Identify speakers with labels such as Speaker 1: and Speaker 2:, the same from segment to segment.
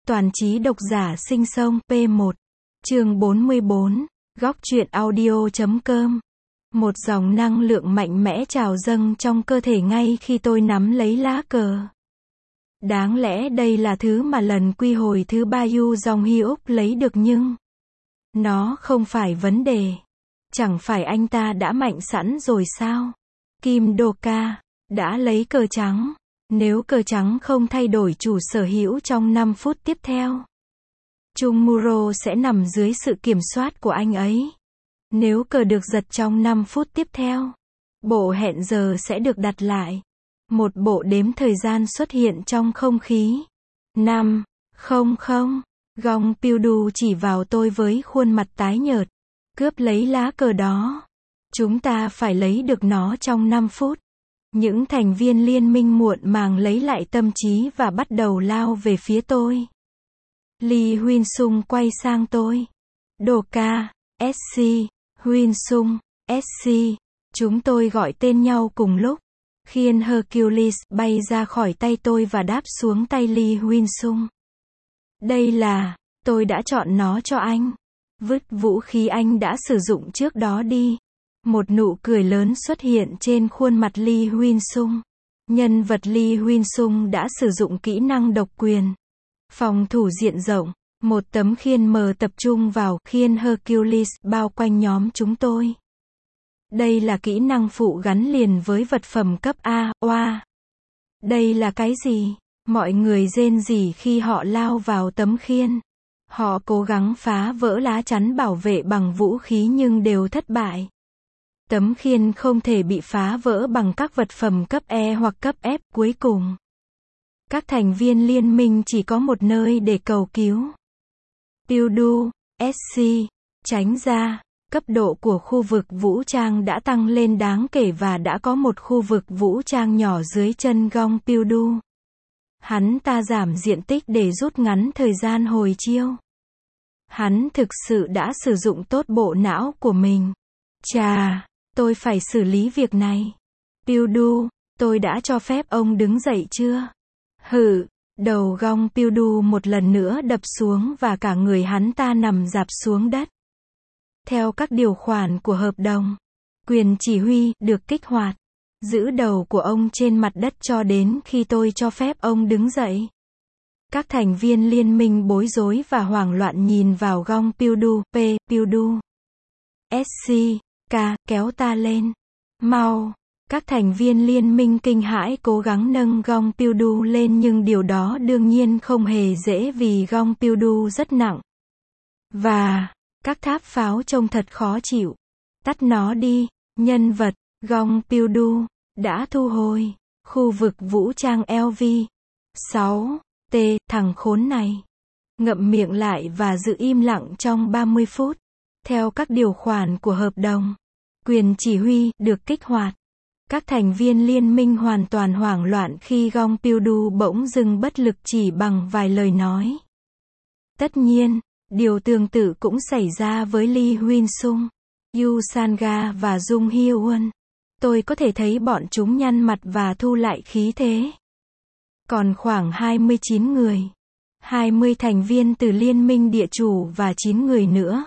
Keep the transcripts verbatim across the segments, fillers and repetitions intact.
Speaker 1: Toàn trí độc giả sinh sông P một. Chương bốn mươi bốn. Góc truyện audio chấm com. Một dòng năng lượng mạnh mẽ trào dâng trong cơ thể ngay khi tôi nắm lấy lá cờ. Đáng lẽ đây là thứ mà lần quy hồi thứ ba Yu Dòng Hyuk lấy được nhưng nó không phải vấn đề. Chẳng phải anh ta đã mạnh sẵn rồi sao? Kim Do-ka đã lấy cờ trắng. Nếu cờ trắng không thay đổi chủ sở hữu trong năm phút tiếp theo, Chung Muro sẽ nằm dưới sự kiểm soát của anh ấy. Nếu cờ được giật trong năm phút tiếp theo, bộ hẹn giờ sẽ được đặt lại. Một bộ đếm thời gian xuất hiện trong không khí. năm, không không. Gong Pyu-du chỉ vào tôi với khuôn mặt tái nhợt. Cướp lấy lá cờ đó. Chúng ta phải lấy được nó trong năm phút. Những thành viên liên minh muộn màng lấy lại tâm trí và bắt đầu lao về phía tôi. Lee Huyên Sung quay sang tôi. Do-ka, ét xê, Huyên Sung, ét xê. Chúng tôi gọi tên nhau cùng lúc. Khiên Hercules bay ra khỏi tay tôi và đáp xuống tay Lee Huyên Sung. Đây là, tôi đã chọn nó cho anh. Vứt vũ khí anh đã sử dụng trước đó đi. Một nụ cười lớn xuất hiện trên khuôn mặt Lee Huyên Sung. Nhân vật Lee Huyên Sung đã sử dụng kỹ năng độc quyền. Phòng thủ diện rộng. Một tấm khiên mờ tập trung vào khiên Hercules bao quanh nhóm chúng tôi. Đây là kỹ năng phụ gắn liền với vật phẩm cấp A, oa. Đây là cái gì? Mọi người rên rỉ khi họ lao vào tấm khiên. Họ cố gắng phá vỡ lá chắn bảo vệ bằng vũ khí nhưng đều thất bại. Tấm khiên không thể bị phá vỡ bằng các vật phẩm cấp E hoặc cấp F. Cuối cùng, các thành viên liên minh chỉ có một nơi để cầu cứu. Pyu-du, ét xê, tránh ra. Cấp độ của khu vực vũ trang đã tăng lên đáng kể và đã có một khu vực vũ trang nhỏ dưới chân Gong Pyu-du. Hắn ta giảm diện tích để rút ngắn thời gian hồi chiêu. Hắn thực sự đã sử dụng tốt bộ não của mình. Chà, tôi phải xử lý việc này. Pyu-du, tôi đã cho phép ông đứng dậy chưa? Hử, đầu Gong Pyu-du một lần nữa đập xuống và cả người hắn ta nằm rạp xuống đất. Theo các điều khoản của hợp đồng, quyền chỉ huy được kích hoạt. Giữ đầu của ông trên mặt đất cho đến khi tôi cho phép ông đứng dậy. Các thành viên liên minh bối rối và hoảng loạn nhìn vào Gong Pyu-du. P. Pyu-du, ét xê, K, kéo ta lên. Mau. Các thành viên liên minh kinh hãi cố gắng nâng Gong Pyu-du lên nhưng điều đó đương nhiên không hề dễ vì Gong Pyu-du rất nặng. Và các tháp pháo trông thật khó chịu. Tắt nó đi. Nhân vật Gong Pyu-du đã thu hồi khu vực vũ trang lờ vê. sáu. T. Thằng khốn này. Ngậm miệng lại và giữ im lặng trong ba mươi phút. Theo các điều khoản của hợp đồng, quyền chỉ huy được kích hoạt. Các thành viên liên minh hoàn toàn hoảng loạn khi Gong Pyu-du bỗng dưng bất lực chỉ bằng vài lời nói. Tất nhiên, điều tương tự cũng xảy ra với Lee Huyên Sung, Yu Sanga và Jung Hyo-won. Tôi có thể thấy bọn chúng nhăn mặt và thu lại khí thế. Còn khoảng hai mươi chín người. hai mươi thành viên từ liên minh địa chủ và chín người nữa.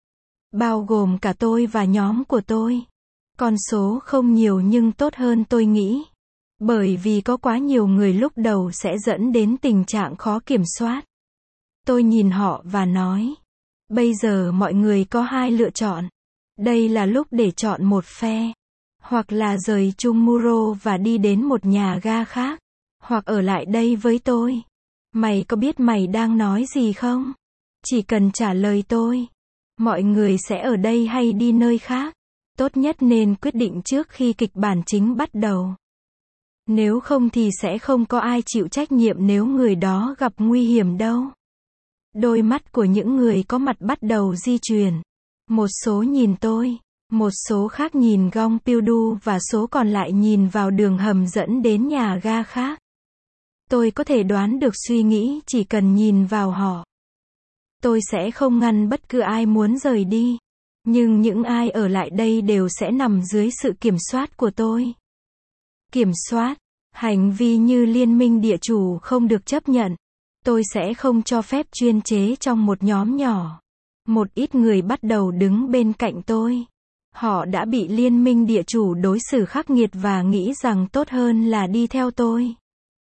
Speaker 1: Bao gồm cả tôi và nhóm của tôi. Con số không nhiều nhưng tốt hơn tôi nghĩ. Bởi vì có quá nhiều người lúc đầu sẽ dẫn đến tình trạng khó kiểm soát. Tôi nhìn họ và nói. Bây giờ mọi người có hai lựa chọn. Đây là lúc để chọn một phe. Hoặc là rời Chung Muro và đi đến một nhà ga khác. Hoặc ở lại đây với tôi. Mày có biết mày đang nói gì không? Chỉ cần trả lời tôi. Mọi người sẽ ở đây hay đi nơi khác. Tốt nhất nên quyết định trước khi kịch bản chính bắt đầu. Nếu không thì sẽ không có ai chịu trách nhiệm nếu người đó gặp nguy hiểm đâu. Đôi mắt của những người có mặt bắt đầu di chuyển. Một số nhìn tôi, một số khác nhìn Gong Pyu-du và số còn lại nhìn vào đường hầm dẫn đến nhà ga khác. Tôi có thể đoán được suy nghĩ chỉ cần nhìn vào họ. Tôi sẽ không ngăn bất cứ ai muốn rời đi. Nhưng những ai ở lại đây đều sẽ nằm dưới sự kiểm soát của tôi. Kiểm soát, hành vi như liên minh địa chủ không được chấp nhận. Tôi sẽ không cho phép chuyên chế trong một nhóm nhỏ. Một ít người bắt đầu đứng bên cạnh tôi. Họ đã bị liên minh địa chủ đối xử khắc nghiệt và nghĩ rằng tốt hơn là đi theo tôi.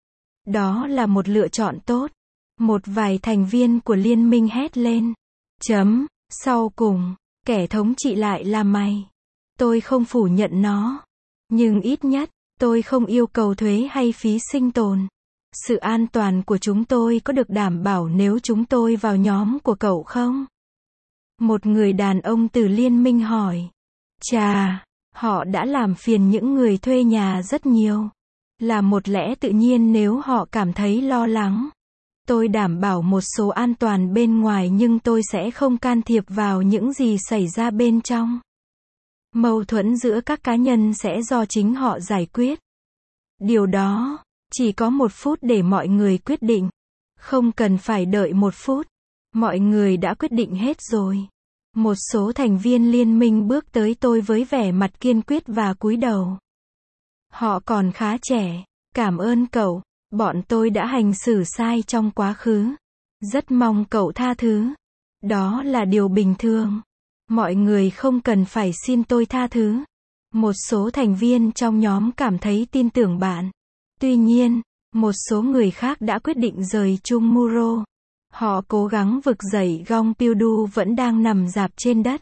Speaker 1: Đó là một lựa chọn tốt. Một vài thành viên của liên minh hét lên. Chấm, sau cùng, kẻ thống trị lại là mày. Tôi không phủ nhận nó. Nhưng ít nhất, tôi không yêu cầu thuế hay phí sinh tồn. Sự an toàn của chúng tôi có được đảm bảo nếu chúng tôi vào nhóm của cậu không? Một người đàn ông từ liên minh hỏi. Chà, họ đã làm phiền những người thuê nhà rất nhiều. Là một lẽ tự nhiên nếu họ cảm thấy lo lắng. Tôi đảm bảo một số an toàn bên ngoài nhưng tôi sẽ không can thiệp vào những gì xảy ra bên trong. Mâu thuẫn giữa các cá nhân sẽ do chính họ giải quyết. Điều đó, chỉ có một phút để mọi người quyết định. Không cần phải đợi một phút. Mọi người đã quyết định hết rồi. Một số thành viên liên minh bước tới tôi với vẻ mặt kiên quyết và cúi đầu. Họ còn khá trẻ. Cảm ơn cậu. Bọn tôi đã hành xử sai trong quá khứ. Rất mong cậu tha thứ. Đó là điều bình thường. Mọi người không cần phải xin tôi tha thứ. Một số thành viên trong nhóm cảm thấy tin tưởng bạn. Tuy nhiên, một số người khác đã quyết định rời chung Muro. Họ cố gắng vực dậy Gong Pildu vẫn đang nằm rạp trên đất.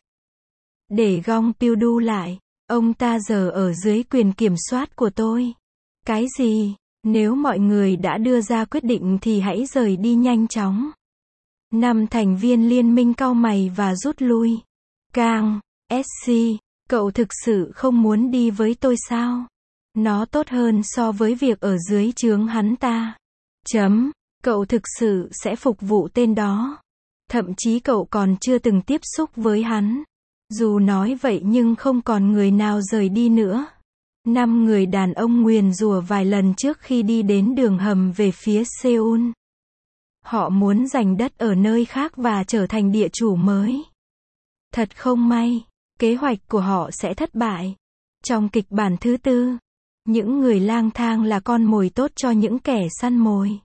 Speaker 1: Để Gong Pildu lại, ông ta giờ ở dưới quyền kiểm soát của tôi. Cái gì? Nếu mọi người đã đưa ra quyết định thì hãy rời đi nhanh chóng. Năm thành viên liên minh cau mày và rút lui. Kang, ét xê, cậu thực sự không muốn đi với tôi sao? Nó tốt hơn so với việc ở dưới trướng hắn ta. Chấm, cậu thực sự sẽ phục vụ tên đó. Thậm chí cậu còn chưa từng tiếp xúc với hắn. Dù nói vậy nhưng không còn người nào rời đi nữa. Năm người đàn ông nguyền rủa vài lần trước khi đi đến đường hầm về phía Seoul. Họ muốn giành đất ở nơi khác và trở thành địa chủ mới. Thật không may, kế hoạch của họ sẽ thất bại. Trong kịch bản thứ tư, những người lang thang là con mồi tốt cho những kẻ săn mồi.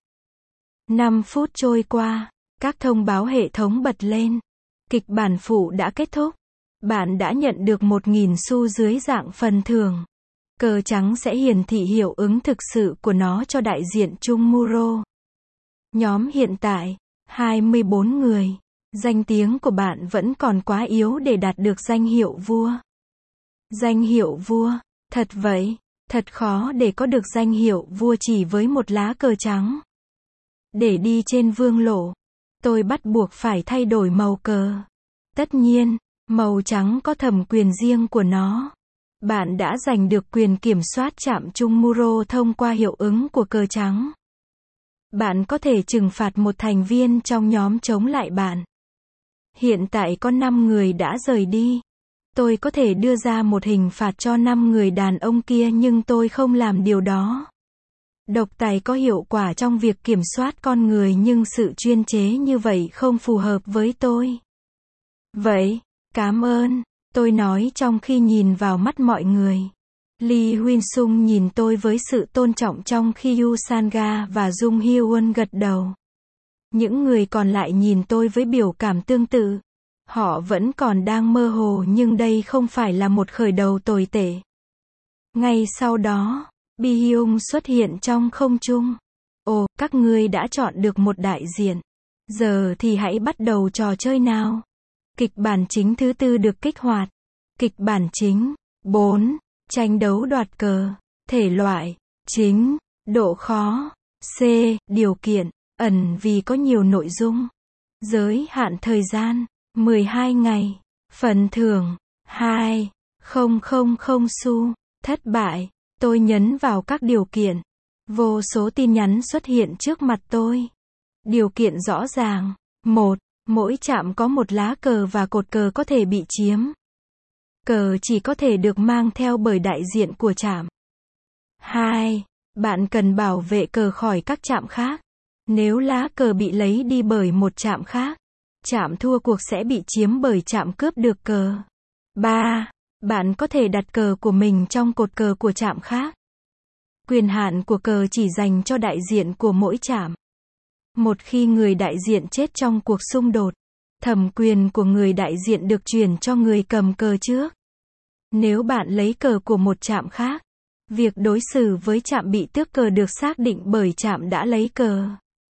Speaker 1: năm phút trôi qua, các thông báo hệ thống bật lên. Kịch bản phụ đã kết thúc. Bạn đã nhận được một nghìn xu dưới dạng phần thưởng. Cờ trắng sẽ hiển thị hiệu ứng thực sự của nó cho đại diện chung Muro. Nhóm hiện tại, hai mươi bốn người. Danh tiếng của bạn vẫn còn quá yếu để đạt được danh hiệu vua. Danh hiệu vua, thật vậy, thật khó để có được danh hiệu vua chỉ với một lá cờ trắng. Để đi trên vương lộ, tôi bắt buộc phải thay đổi màu cờ. Tất nhiên, màu trắng có thẩm quyền riêng của nó. Bạn đã giành được quyền kiểm soát trạm chung Muro thông qua hiệu ứng của cờ trắng. Bạn có thể trừng phạt một thành viên trong nhóm chống lại bạn. Hiện tại có năm người đã rời đi. Tôi có thể đưa ra một hình phạt cho năm người đàn ông kia nhưng tôi không làm điều đó. Độc tài có hiệu quả trong việc kiểm soát con người nhưng sự chuyên chế như vậy không phù hợp với tôi. Vậy, cảm ơn, tôi nói trong khi nhìn vào mắt mọi người. Lee Huynh Sung nhìn tôi với sự tôn trọng trong khi Yu Sanga và Jung Hyun gật đầu. Những người còn lại nhìn tôi với biểu cảm tương tự. Họ vẫn còn đang mơ hồ nhưng đây không phải là một khởi đầu tồi tệ. Ngay sau đó, Bi Hyung xuất hiện trong không trung. Ồ, các ngươi đã chọn được một đại diện. Giờ thì hãy bắt đầu trò chơi nào. Kịch bản chính thứ tư được kích hoạt. Kịch bản chính. bốn. Tranh đấu đoạt cờ. Thể loại. Chính. Độ khó. C. Điều kiện. Ẩn vì có nhiều nội dung. Giới hạn thời gian. mười hai ngày. Phần thưởng. hai. Không không không xu. Thất bại. Tôi nhấn vào các điều kiện. Vô số tin nhắn xuất hiện trước mặt tôi. Điều kiện rõ ràng. một. Mỗi trạm có một lá cờ và cột cờ có thể bị chiếm. Cờ chỉ có thể được mang theo bởi đại diện của trạm. hai. Bạn cần bảo vệ cờ khỏi các trạm khác. Nếu lá cờ bị lấy đi bởi một trạm khác, trạm thua cuộc sẽ bị chiếm bởi trạm cướp được cờ. ba. Bạn có thể đặt cờ của mình trong cột cờ của trạm khác. Quyền hạn của cờ chỉ dành cho đại diện của mỗi trạm. Một khi người đại diện chết trong cuộc xung đột, thẩm quyền của người đại diện được chuyển cho người cầm cờ trước. Nếu bạn lấy cờ của một trạm khác, việc đối xử với trạm bị tước cờ được xác định bởi trạm đã lấy cờ.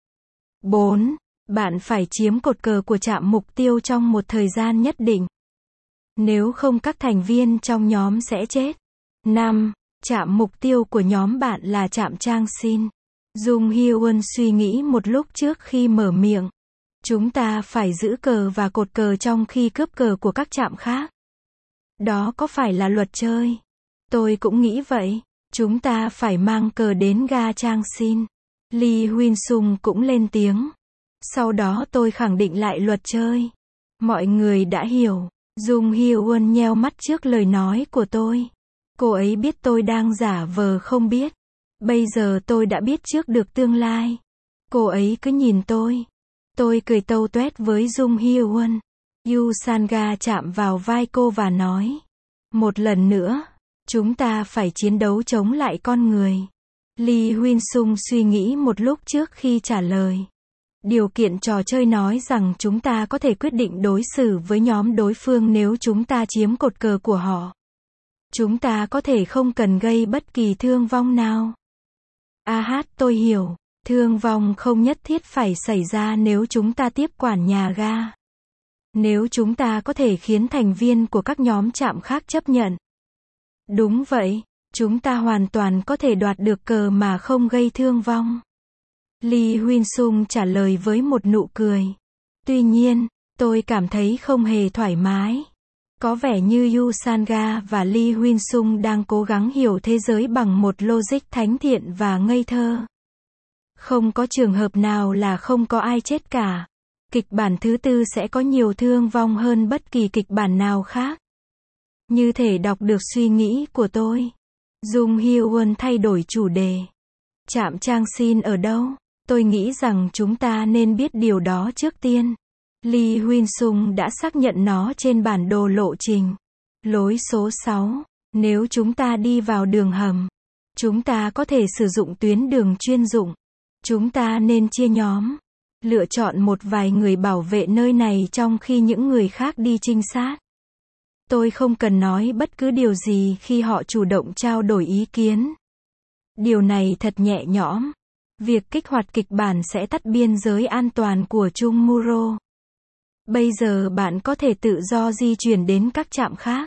Speaker 1: bốn. Bạn phải chiếm cột cờ của trạm mục tiêu trong một thời gian nhất định. Nếu không các thành viên trong nhóm sẽ chết. năm. Trạm mục tiêu của nhóm bạn là trạm Chang Sin. Jung Hyun suy nghĩ một lúc trước khi mở miệng. Chúng ta phải giữ cờ và cột cờ trong khi cướp cờ của các trạm khác. Đó có phải là luật chơi? Tôi cũng nghĩ vậy. Chúng ta phải mang cờ đến ga Chang Sin. Lee Huyên Sung cũng lên tiếng. Sau đó tôi khẳng định lại luật chơi. Mọi người đã hiểu. Jung Hyun nheo mắt trước lời nói của tôi. Cô ấy biết tôi đang giả vờ không biết. Bây giờ tôi đã biết trước được tương lai. Cô ấy cứ nhìn tôi. Tôi cười tâu tuét với Jung Hyun. Yu Sanga chạm vào vai cô và nói. Một lần nữa, chúng ta phải chiến đấu chống lại con người. Lee Huyên Sung suy nghĩ một lúc trước khi trả lời. Điều kiện trò chơi nói rằng chúng ta có thể quyết định đối xử với nhóm đối phương nếu chúng ta chiếm cột cờ của họ. Chúng ta có thể không cần gây bất kỳ thương vong nào. À hát, tôi hiểu. Thương vong không nhất thiết phải xảy ra nếu chúng ta tiếp quản nhà ga. Nếu chúng ta có thể khiến thành viên của các nhóm trạm khác chấp nhận. Đúng vậy, chúng ta hoàn toàn có thể đoạt được cờ mà không gây thương vong. Lee Huyên Sung trả lời với một nụ cười. Tuy nhiên, tôi cảm thấy không hề thoải mái. Có vẻ như Yu Sanga và Lee Huyên Sung đang cố gắng hiểu thế giới bằng một logic thánh thiện và ngây thơ. Không có trường hợp nào là không có ai chết cả. Kịch bản thứ tư sẽ có nhiều thương vong hơn bất kỳ kịch bản nào khác. Như thể đọc được suy nghĩ của tôi. Jung Hyun thay đổi chủ đề. Trạm Chang Sin ở đâu? Tôi nghĩ rằng chúng ta nên biết điều đó trước tiên. Lee Huyên Sung đã xác nhận nó trên bản đồ lộ trình. Lối số sáu. Nếu chúng ta đi vào đường hầm, chúng ta có thể sử dụng tuyến đường chuyên dụng. Chúng ta nên chia nhóm. Lựa chọn một vài người bảo vệ nơi này trong khi những người khác đi trinh sát. Tôi không cần nói bất cứ điều gì khi họ chủ động trao đổi ý kiến. Điều này thật nhẹ nhõm. Việc kích hoạt kịch bản sẽ tắt biên giới an toàn của Chung Muro. Bây giờ bạn có thể tự do di chuyển đến các trạm khác.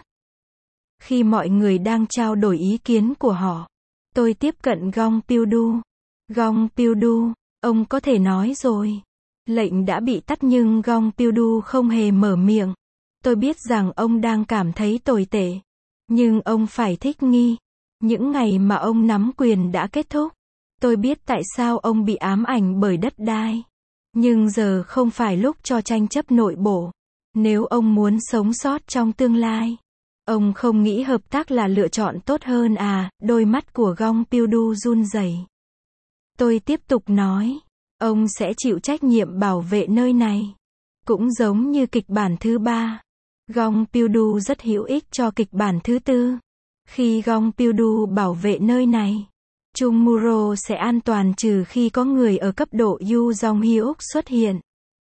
Speaker 1: Khi mọi người đang trao đổi ý kiến của họ, tôi tiếp cận Gong Pil-du. Gong Pil-du, ông có thể nói rồi. Lệnh đã bị tắt nhưng Gong Pil-du không hề mở miệng. Tôi biết rằng ông đang cảm thấy tồi tệ. Nhưng ông phải thích nghi. Những ngày mà ông nắm quyền đã kết thúc. Tôi biết tại sao ông bị ám ảnh bởi đất đai. Nhưng giờ không phải lúc cho tranh chấp nội bộ. Nếu ông muốn sống sót trong tương lai, ông không nghĩ hợp tác là lựa chọn tốt hơn à? Đôi mắt của Gong Pil-du run rẩy. Tôi tiếp tục nói, ông sẽ chịu trách nhiệm bảo vệ nơi này. Cũng giống như kịch bản thứ ba. Gong Pil-du rất hữu ích cho kịch bản thứ tư. Khi Gong Pil-du bảo vệ nơi này, Chung Muro sẽ an toàn trừ khi có người ở cấp độ Yu Jong Hyuk xuất hiện.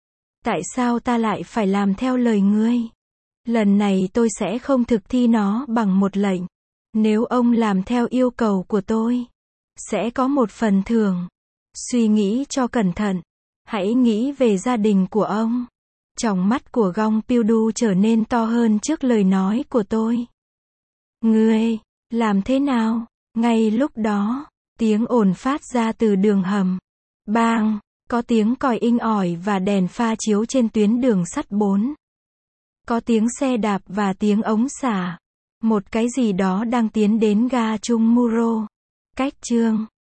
Speaker 1: Tại sao ta lại phải làm theo lời ngươi? Lần này tôi sẽ không thực thi nó bằng một lệnh. Nếu ông làm theo yêu cầu của tôi, sẽ có một phần thưởng. Suy nghĩ cho cẩn thận. Hãy nghĩ về gia đình của ông. Tròng mắt của Gong Pil-du trở nên to hơn trước lời nói của tôi. Ngươi, làm thế nào? Ngay lúc đó, tiếng ồn phát ra từ đường hầm. Bang, có tiếng còi inh ỏi và đèn pha chiếu trên tuyến đường sắt bốn. Có tiếng xe đạp và tiếng ống xả. Một cái gì đó đang tiến đến ga Chung Muro. Cách chương